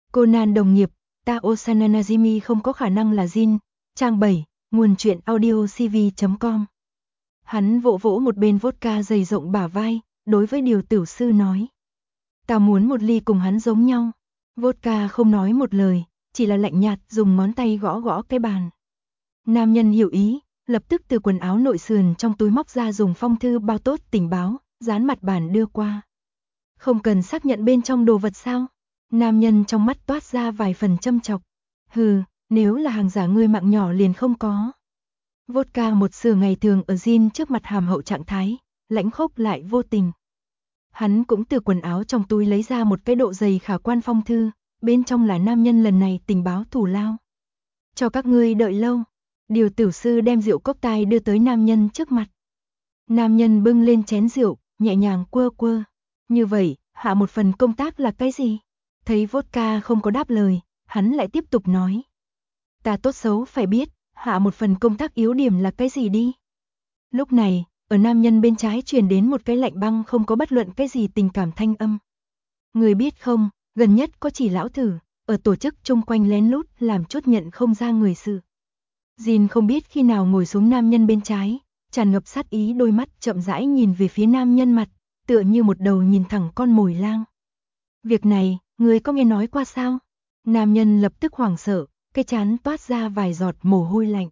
Conan đồng nghiệp, Tao Sananajimi không có khả năng là Jin. Trang 7, nguồn truyện audio cv.com. Hắn vỗ vỗ một bên vodka dày rộng bả vai, đối với điều tiểu sư nói. Tao muốn một ly cùng hắn giống nhau. Vodka không nói một lời, chỉ là lạnh nhạt dùng ngón tay gõ gõ cái bàn. Nam nhân hiểu ý, lập tức từ quần áo nội sườn trong túi móc ra dùng phong thư bao tốt tình báo, dán mặt bàn đưa qua. Không cần xác nhận bên trong đồ vật sao? Nam nhân trong mắt toát ra vài phần châm chọc. Hừ, nếu là hàng giả ngươi mạng nhỏ liền không có. Vodka một sửa ngày thường ở Jin trước mặt hàm hậu trạng thái, lãnh khốc lại vô tình. Hắn cũng từ quần áo trong túi lấy ra một cái độ dày khả quan phong thư, bên trong là nam nhân lần này tình báo thủ lao. Cho các ngươi đợi lâu. Điều tiểu sư đem rượu cốc tai đưa tới nam nhân trước mặt. Nam nhân bưng lên chén rượu, nhẹ nhàng quơ quơ. Như vậy, hạ một phần công tác là cái gì? Thấy vodka không có đáp lời, hắn lại tiếp tục nói. Ta tốt xấu phải biết, hạ một phần công tác yếu điểm là cái gì đi? Lúc này, ở nam nhân bên trái truyền đến một cái lạnh băng không có bất luận cái gì tình cảm thanh âm. Người biết không, gần nhất có chỉ lão thử, ở tổ chức chung quanh lén lút làm chút nhận không ra người sự. Jin không biết khi nào ngồi xuống nam nhân bên trái, tràn ngập sát ý đôi mắt chậm rãi nhìn về phía nam nhân mặt, tựa như một đầu nhìn thẳng con mồi lang. Việc này, người có nghe nói qua sao? Nam nhân lập tức hoảng sợ, cái trán toát ra vài giọt mồ hôi lạnh.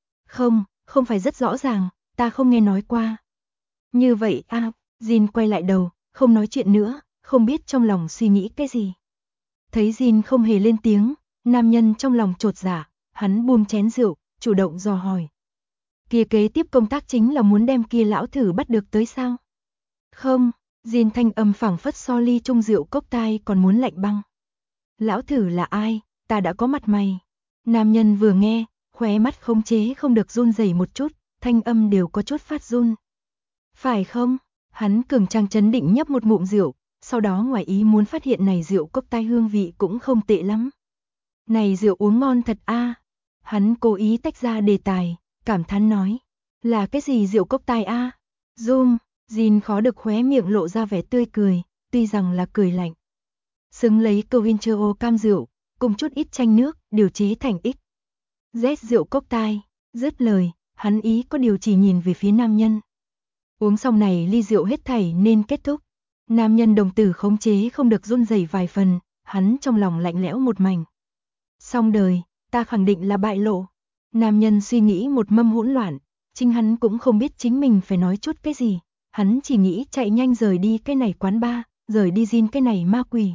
Không phải rất rõ ràng, ta không nghe nói qua. Như vậy Jin quay lại đầu, không nói chuyện nữa, không biết trong lòng suy nghĩ cái gì. Thấy Jin không hề lên tiếng, nam nhân trong lòng chột dạ, hắn buông chén rượu, chủ động dò hỏi. Kia kế tiếp công tác chính là muốn đem kia lão thử bắt được tới sao? Không, Jin thanh âm phảng phất so ly chung rượu cốc tai còn muốn lạnh băng. Lão thử là ai, ta đã có mặt mày. Nam nhân vừa nghe, khóe mắt khống chế không được run rẩy một chút, thanh âm đều có chút phát run. Phải không? Hắn cường trang trấn định nhấp một ngụm rượu, sau đó ngoài ý muốn phát hiện này rượu cốc tai hương vị cũng không tệ lắm. Này rượu uống ngon thật Hắn cố ý tách ra đề tài, cảm thán nói. Là cái gì rượu cốc tai Jin khó được khóe miệng lộ ra vẻ tươi cười, tuy rằng là cười lạnh. Xứng lấy câu Wincheo cam rượu, cùng chút ít chanh nước, điều chế thành X. Z rượu cốc tai, dứt lời, hắn ý có điều chỉ nhìn về phía nam nhân. Uống xong này ly rượu hết thảy nên kết thúc. Nam nhân đồng tử khống chế không được run rẩy vài phần, hắn trong lòng lạnh lẽo một mảnh. Xong đời, ta khẳng định là bại lộ. Nam nhân suy nghĩ một mâm hỗn loạn, chính hắn cũng không biết chính mình phải nói chút cái gì. Hắn chỉ nghĩ chạy nhanh rời đi cái này quán bar, rời đi Jin cái này ma quỷ.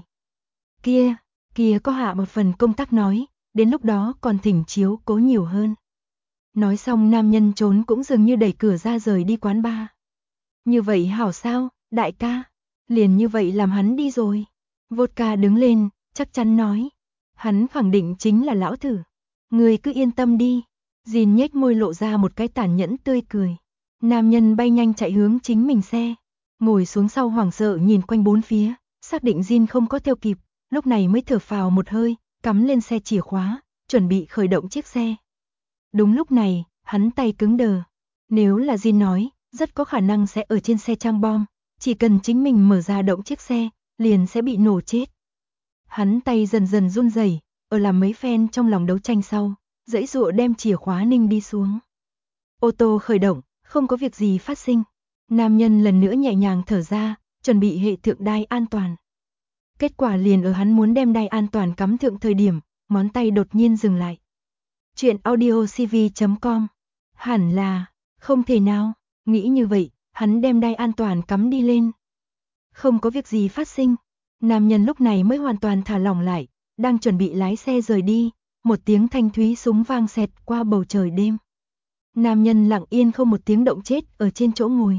Kia có hạ một phần công tác nói, đến lúc đó còn thỉnh chiếu cố nhiều hơn. Nói xong nam nhân trốn cũng dường như đẩy cửa ra rời đi quán bar. Như vậy hảo sao, đại ca? Liền như vậy làm hắn đi rồi. Vodka đứng lên, chắc chắn nói. Hắn khẳng định chính là lão thử. Người cứ yên tâm đi. Jin nhếch môi lộ ra một cái tàn nhẫn tươi cười. Nam nhân bay nhanh chạy hướng chính mình xe. Ngồi xuống sau hoảng sợ nhìn quanh bốn phía, xác định Jin không có theo kịp, lúc này mới thở phào một hơi, cắm lên xe chìa khóa, chuẩn bị khởi động chiếc xe. Đúng lúc này, hắn tay cứng đờ. Nếu là Jin nói, rất có khả năng sẽ ở trên xe trang bom, chỉ cần chính mình mở ra động chiếc xe, liền sẽ bị nổ chết. Hắn tay dần dần run rẩy, ở làm mấy phen trong lòng đấu tranh sau, giãy giụa đem chìa khóa ninh đi xuống. Ô tô khởi động, không có việc gì phát sinh. Nam nhân lần nữa nhẹ nhàng thở ra, chuẩn bị hệ thượng đai an toàn. Kết quả liền ở hắn muốn đem đai an toàn cắm thượng thời điểm, ngón tay đột nhiên dừng lại. Chuyện audio cv.com. Hẳn là, không thể nào, nghĩ như vậy, hắn đem đai an toàn cắm đi lên. Không có việc gì phát sinh. Nam nhân lúc này mới hoàn toàn thả lỏng lại, đang chuẩn bị lái xe rời đi, một tiếng thanh thúy súng vang xẹt qua bầu trời đêm. Nam nhân lặng yên không một tiếng động chết ở trên chỗ ngồi.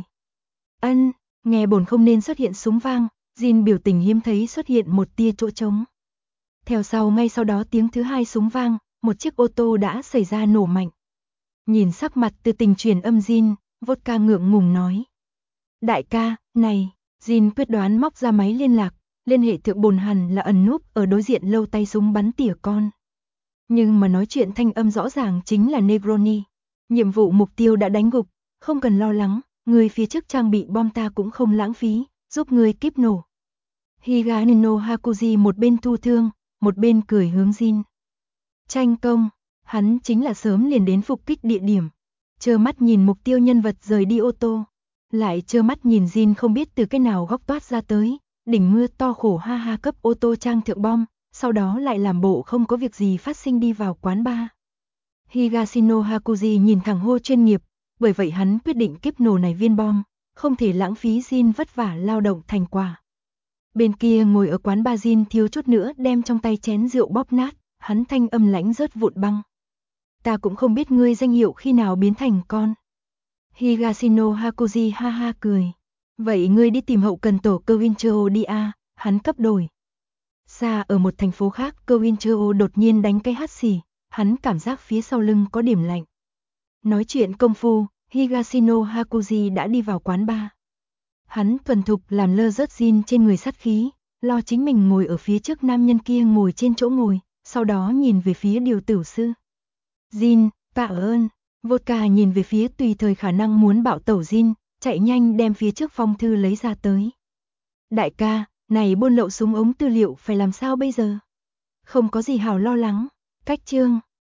Nghe bổn không nên xuất hiện súng vang, Jin biểu tình hiếm thấy xuất hiện một tia chỗ trống. Theo sau ngay sau đó tiếng thứ hai súng vang, một chiếc ô tô đã xảy ra nổ mạnh. Nhìn sắc mặt từ tình truyền âm Jin, vodka ngượng ngùng nói. Đại ca, này, Jin quyết đoán móc ra máy liên lạc, liên hệ thượng bồn hẳn là ẩn núp ở đối diện lâu tay súng bắn tỉa con. Nhưng mà nói chuyện thanh âm rõ ràng chính là Negroni. Nhiệm vụ mục tiêu đã đánh gục, không cần lo lắng, người phía trước trang bị bom ta cũng không lãng phí, giúp người kíp nổ. Higanino Hakuji một bên thu thương, một bên cười hướng Jin. Tranh công, hắn chính là sớm liền đến phục kích địa điểm, trơ mắt nhìn mục tiêu nhân vật rời đi ô tô, lại trơ mắt nhìn Jin không biết từ cái nào góc toát ra tới, đỉnh mưa to khổ ha ha cấp ô tô trang thượng bom, sau đó lại làm bộ không có việc gì phát sinh đi vào quán bar. Higashino Hakuji nhìn thẳng hô chuyên nghiệp, bởi vậy hắn quyết định kiếp nổ này viên bom, không thể lãng phí Jin vất vả lao động thành quả. Bên kia ngồi ở quán bar Jin thiếu chút nữa đem trong tay chén rượu bóp nát, hắn thanh âm lãnh rớt vụn băng. Ta cũng không biết ngươi danh hiệu khi nào biến thành con. Higashino Hakuji ha ha cười. Vậy ngươi đi tìm hậu cần tổ Kowinchio đi a, hắn cấp đổi. Xa ở một thành phố khác, Kowinchio đột nhiên đánh cái hắt xì, hắn cảm giác phía sau lưng có điểm lạnh. Nói chuyện công phu, Higashino Hakuji đã đi vào quán bar. Hắn thuần thục làm lơ rớt Jin trên người sát khí, lo chính mình ngồi ở phía trước nam nhân kia ngồi trên chỗ ngồi, sau đó nhìn về phía điều tử sư. Jin, tạ ơn. Vodka nhìn về phía tùy thời khả năng muốn bạo tẩu Jin, chạy nhanh đem phía trước phong thư lấy ra tới. Đại ca, này buôn lậu súng ống tư liệu phải làm sao bây giờ? Không có gì hảo lo lắng. Cách chương